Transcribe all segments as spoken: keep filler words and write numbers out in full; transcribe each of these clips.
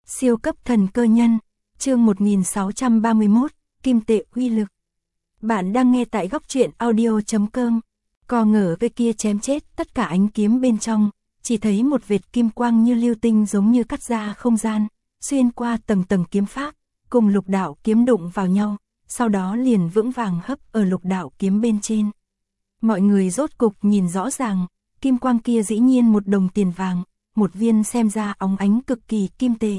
Siêu cấp thần cơ nhân, chương một nghìn sáu trăm ba mươi mốt, kim tệ uy lực. Bạn đang nghe tại góc truyện audio.com. Co ngờ cái kia chém chết tất cả ánh kiếm bên trong, chỉ thấy một vệt kim quang như lưu tinh giống như cắt ra không gian, xuyên qua tầng tầng kiếm pháp, cùng lục đạo kiếm đụng vào nhau, sau đó liền vững vàng hấp ở lục đạo kiếm bên trên. Mọi người rốt cục nhìn rõ ràng, kim quang kia dĩ nhiên một đồng tiền vàng, một viên xem ra óng ánh cực kỳ kim tệ.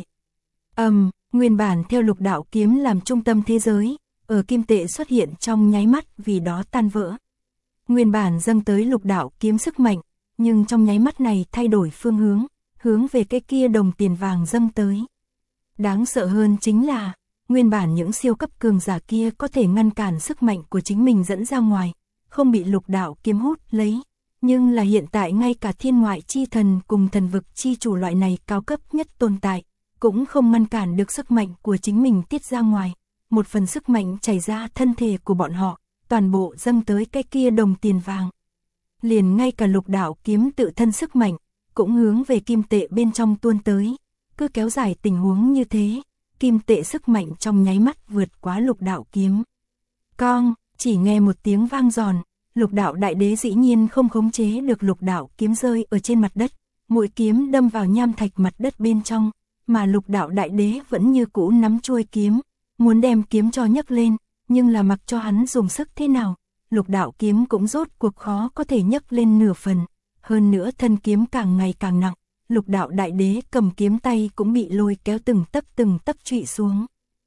Ầm, um, nguyên bản theo lục đạo kiếm làm trung tâm thế giới, ở kim tệ xuất hiện trong nháy mắt vì đó tan vỡ. Nguyên bản dâng tới lục đạo kiếm sức mạnh, nhưng trong nháy mắt này thay đổi phương hướng, hướng về cái kia đồng tiền vàng dâng tới. Đáng sợ hơn chính là, nguyên bản những siêu cấp cường giả kia có thể ngăn cản sức mạnh của chính mình dẫn ra ngoài, không bị lục đạo kiếm hút lấy. Nhưng là hiện tại ngay cả thiên ngoại chi thần cùng thần vực chi chủ loại này cao cấp nhất tồn tại, cũng không ngăn cản được sức mạnh của chính mình tiết ra ngoài. Một phần sức mạnh chảy ra thân thể của bọn họ, toàn bộ dâng tới cái kia đồng tiền vàng. Liền ngay cả lục đạo kiếm tự thân sức mạnh, cũng hướng về kim tệ bên trong tuôn tới. Cứ kéo dài tình huống như thế, kim tệ sức mạnh trong nháy mắt vượt quá lục đạo kiếm. Con, chỉ nghe một tiếng vang giòn, lục đạo đại đế dĩ nhiên không khống chế được lục đạo kiếm rơi ở trên mặt đất, mũi kiếm đâm vào nham thạch mặt đất bên trong, mà lục đạo đại đế vẫn như cũ nắm chuôi kiếm, muốn đem kiếm cho nhấc lên, nhưng là mặc cho hắn dùng sức thế nào, lục đạo kiếm cũng rốt cuộc khó có thể nhấc lên nửa phần, hơn nữa thân kiếm càng ngày càng nặng, lục đạo đại đế cầm kiếm tay cũng bị lôi kéo từng tấc từng tấc trụy xuống.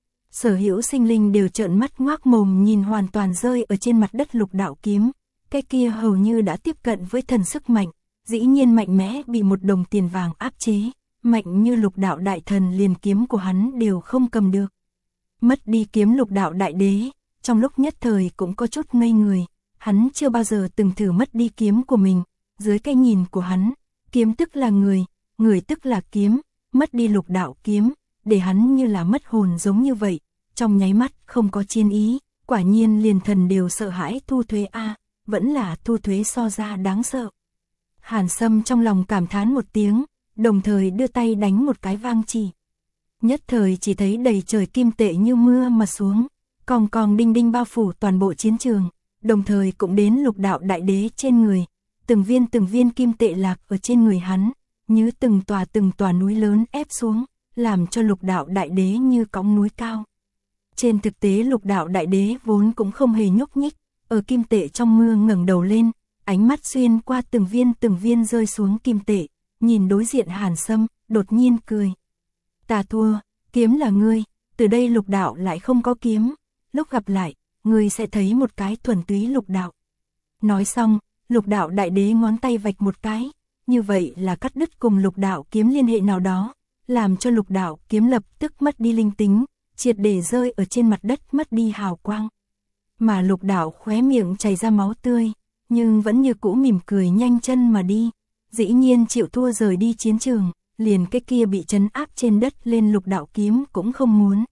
Sở hữu sinh linh đều trợn mắt ngoác mồm nhìn hoàn toàn rơi ở trên mặt đất lục đạo kiếm, cái kia hầu như đã tiếp cận với thần sức mạnh, dĩ nhiên mạnh mẽ bị một đồng tiền vàng áp chế, mạnh như lục đạo đại thần liền kiếm của hắn đều không cầm được. Mất đi kiếm lục đạo đại đế, trong lúc nhất thời cũng có chút ngây người, hắn chưa bao giờ từng thử mất đi kiếm của mình, dưới cái nhìn của hắn, kiếm tức là người, người tức là kiếm, mất đi lục đạo kiếm, để hắn như là mất hồn giống như vậy, trong nháy mắt không có chiên ý, quả nhiên liền thần đều sợ hãi thu thuế a, vẫn là thu thuế so ra đáng sợ. Hàn Sâm trong lòng cảm thán một tiếng, đồng thời đưa tay đánh một cái vang chỉ. Nhất thời chỉ thấy đầy trời kim tệ như mưa mà xuống, cong cong đinh đinh bao phủ toàn bộ chiến trường, đồng thời cũng đến lục đạo đại đế trên người, từng viên từng viên kim tệ lạc ở trên người hắn, như từng tòa từng tòa núi lớn ép xuống, làm cho lục đạo đại đế như cõng núi cao. Trên thực tế lục đạo đại đế vốn cũng không hề nhúc nhích, ở kim tệ trong mưa ngẩng đầu lên, ánh mắt xuyên qua từng viên từng viên rơi xuống kim tệ, nhìn đối diện Hàn Sâm, đột nhiên cười. Ta thua, kiếm là ngươi, từ đây lục đạo lại không có kiếm, lúc gặp lại, ngươi sẽ thấy một cái thuần túy lục đạo. Nói xong, lục đạo đại đế ngón tay vạch một cái, như vậy là cắt đứt cùng lục đạo kiếm liên hệ nào đó, làm cho lục đạo kiếm lập tức mất đi linh tính, triệt để rơi ở trên mặt đất mất đi hào quang. Mà lục đạo khóe miệng chảy ra máu tươi, nhưng vẫn như cũ mỉm cười nhanh chân mà đi, dĩ nhiên chịu thua rời đi chiến trường, liền cái kia bị trấn áp trên đất lên lục đạo kiếm cũng không muốn.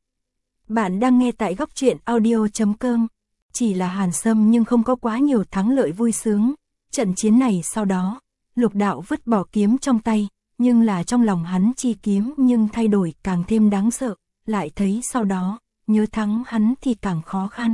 Bạn đang nghe tại góc truyện audio.com, chỉ là Hàn Sâm nhưng không có quá nhiều thắng lợi vui sướng, trận chiến này sau đó, lục đạo vứt bỏ kiếm trong tay, nhưng là trong lòng hắn chi kiếm nhưng thay đổi càng thêm đáng sợ, lại thấy sau đó, nhớ thắng hắn thì càng khó khăn.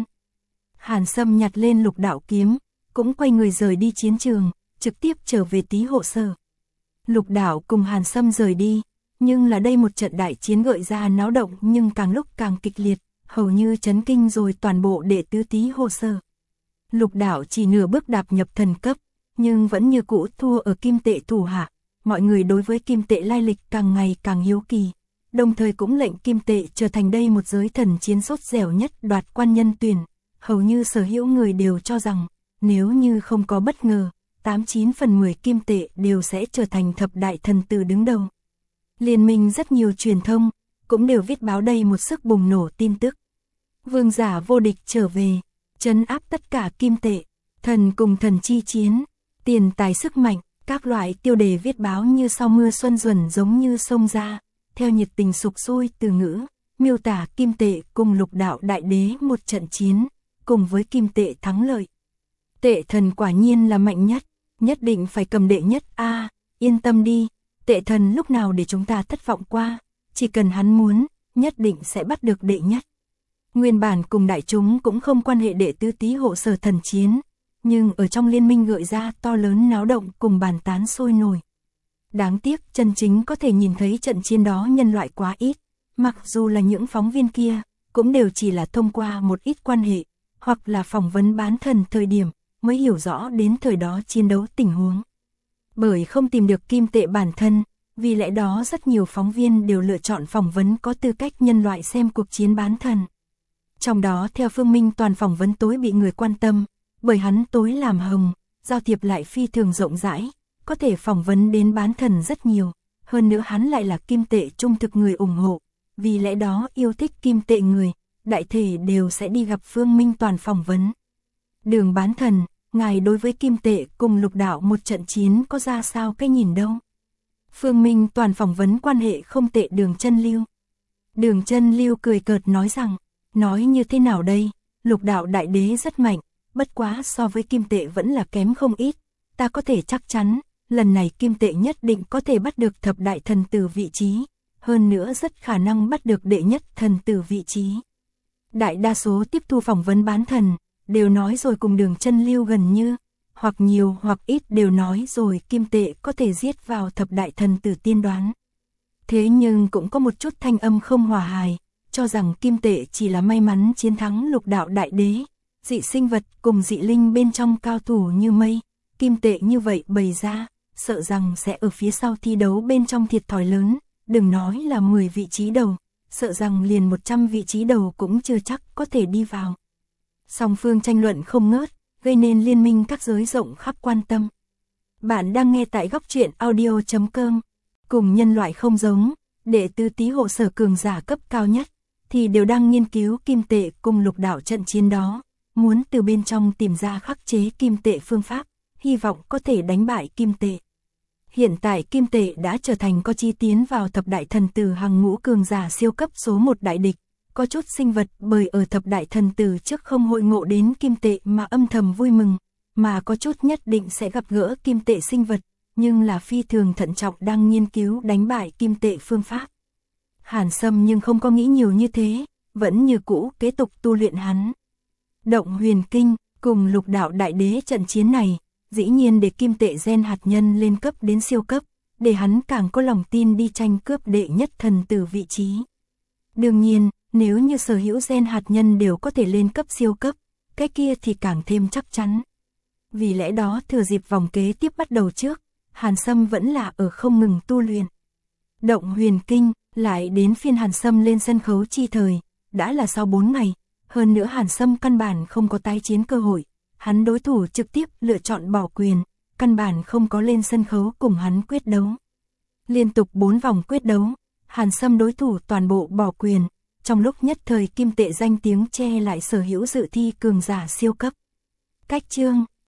Hàn Sâm nhặt lên lục đạo kiếm, cũng quay người rời đi chiến trường, trực tiếp trở về Tý Hộ Sở. Lục đạo cùng Hàn Sâm rời đi, nhưng là đây một trận đại chiến gợi ra náo động nhưng càng lúc càng kịch liệt, hầu như chấn kinh rồi toàn bộ đệ tứ Tý Hộ Sở. Lục đạo chỉ nửa bước đạp nhập thần cấp, nhưng vẫn như cũ thua ở kim tệ thủ hạ, mọi người đối với kim tệ lai lịch càng ngày càng hiếu kỳ, đồng thời cũng lệnh kim tệ trở thành đây một giới thần chiến sốt dẻo nhất đoạt quan nhân tuyển, hầu như sở hữu người đều cho rằng, nếu như không có bất ngờ, tám chín phần mười kim tệ đều sẽ trở thành thập đại thần tử đứng đầu. Liên minh rất nhiều truyền thông, cũng đều viết báo đây một sức bùng nổ tin tức. Vương giả vô địch trở về, trấn áp tất cả kim tệ, thần cùng thần chi chiến, tiền tài sức mạnh, các loại tiêu đề viết báo như sau mưa xuân duẩn giống như sông ra, theo nhiệt tình sục sôi từ ngữ, miêu tả kim tệ cùng lục đạo đại đế một trận chiến, cùng với kim tệ thắng lợi. Tệ thần quả nhiên là mạnh nhất, nhất định phải cầm đệ nhất a, à, yên tâm đi, tệ thần lúc nào để chúng ta thất vọng qua, chỉ cần hắn muốn, nhất định sẽ bắt được đệ nhất. Nguyên bản cùng đại chúng cũng không quan hệ đệ tứ tý hộ sở thần chiến, nhưng ở trong liên minh gợi ra to lớn náo động cùng bàn tán sôi nổi. Đáng tiếc chân chính có thể nhìn thấy trận chiến đó nhân loại quá ít, mặc dù là những phóng viên kia, cũng đều chỉ là thông qua một ít quan hệ, hoặc là phỏng vấn bán thần thời điểm, mới hiểu rõ đến thời đó chiến đấu tình huống. Bởi không tìm được kim tệ bản thân, vì lẽ đó rất nhiều phóng viên đều lựa chọn phỏng vấn có tư cách nhân loại xem cuộc chiến bán thần. Trong đó theo Phương Minh toàn phỏng vấn tối bị người quan tâm, bởi hắn tối làm hồng, giao thiệp lại phi thường rộng rãi, có thể phỏng vấn đến bán thần rất nhiều, hơn nữa hắn lại là kim tệ trung thực người ủng hộ, vì lẽ đó yêu thích kim tệ người, đại thể đều sẽ đi gặp Phương Minh toàn phỏng vấn. Đường bán thần, ngài đối với kim tệ cùng lục đạo một trận chiến có ra sao cái nhìn đâu? Phương Minh toàn phỏng vấn quan hệ không tệ Đường Chân Lưu. Đường Chân Lưu cười cợt nói rằng, nói như thế nào đây, lục đạo đại đế rất mạnh, bất quá so với kim tệ vẫn là kém không ít, ta có thể chắc chắn, lần này kim tệ nhất định có thể bắt được thập đại thần tử vị trí, hơn nữa rất khả năng bắt được đệ nhất thần tử vị trí. Đại đa số tiếp thu phỏng vấn bán thần, đều nói rồi cùng Đường Chân Lưu gần như, hoặc nhiều hoặc ít đều nói rồi kim tệ có thể giết vào thập đại thần tử tiên đoán. Thế nhưng cũng có một chút thanh âm không hòa hài, cho rằng kim tệ chỉ là may mắn chiến thắng lục đạo đại đế, dị sinh vật cùng dị linh bên trong cao thủ như mây, kim tệ như vậy bày ra, sợ rằng sẽ ở phía sau thi đấu bên trong thiệt thòi lớn, đừng nói là mười vị trí đầu, sợ rằng liền một trăm vị trí đầu cũng chưa chắc có thể đi vào. Song phương tranh luận không ngớt, gây nên liên minh các giới rộng khắp quan tâm. Bạn đang nghe tại góc truyện audio chấm com. Cùng nhân loại không giống, đệ tứ tý hộ sở cường giả cấp cao nhất, thì đều đang nghiên cứu kim tệ cùng lục đạo trận chiến đó, muốn từ bên trong tìm ra khắc chế kim tệ phương pháp, hy vọng có thể đánh bại kim tệ. Hiện tại kim tệ đã trở thành có chi tiến vào thập đại thần tử hàng ngũ cường giả siêu cấp số một đại địch. Có chút sinh vật bởi ở thập đại thần tử trước không hội ngộ đến kim tệ mà âm thầm vui mừng, mà có chút nhất định sẽ gặp gỡ kim tệ sinh vật, nhưng là phi thường thận trọng đang nghiên cứu đánh bại kim tệ phương pháp. Hàn Sâm nhưng không có nghĩ nhiều như thế, vẫn như cũ kế tục tu luyện hắn. Động huyền kinh, cùng lục đạo đại đế trận chiến này, dĩ nhiên để kim tệ gen hạt nhân lên cấp đến siêu cấp, để hắn càng có lòng tin đi tranh cướp đệ nhất thần tử vị trí. Đương nhiên, nếu như sở hữu gen hạt nhân đều có thể lên cấp siêu cấp, cái kia thì càng thêm chắc chắn. Vì lẽ đó thừa dịp vòng kế tiếp bắt đầu trước, Hàn Sâm vẫn là ở không ngừng tu luyện. Động huyền kinh, lại đến phiên Hàn Sâm lên sân khấu chi thời, đã là sau bốn ngày, hơn nữa Hàn Sâm căn bản không có tái chiến cơ hội, hắn đối thủ trực tiếp lựa chọn bỏ quyền, căn bản không có lên sân khấu cùng hắn quyết đấu. Liên tục bốn vòng quyết đấu, Hàn Sâm đối thủ toàn bộ bỏ quyền, trong lúc nhất thời kim tệ danh tiếng che lại sở hữu dự thi cường giả siêu cấp. Cách chương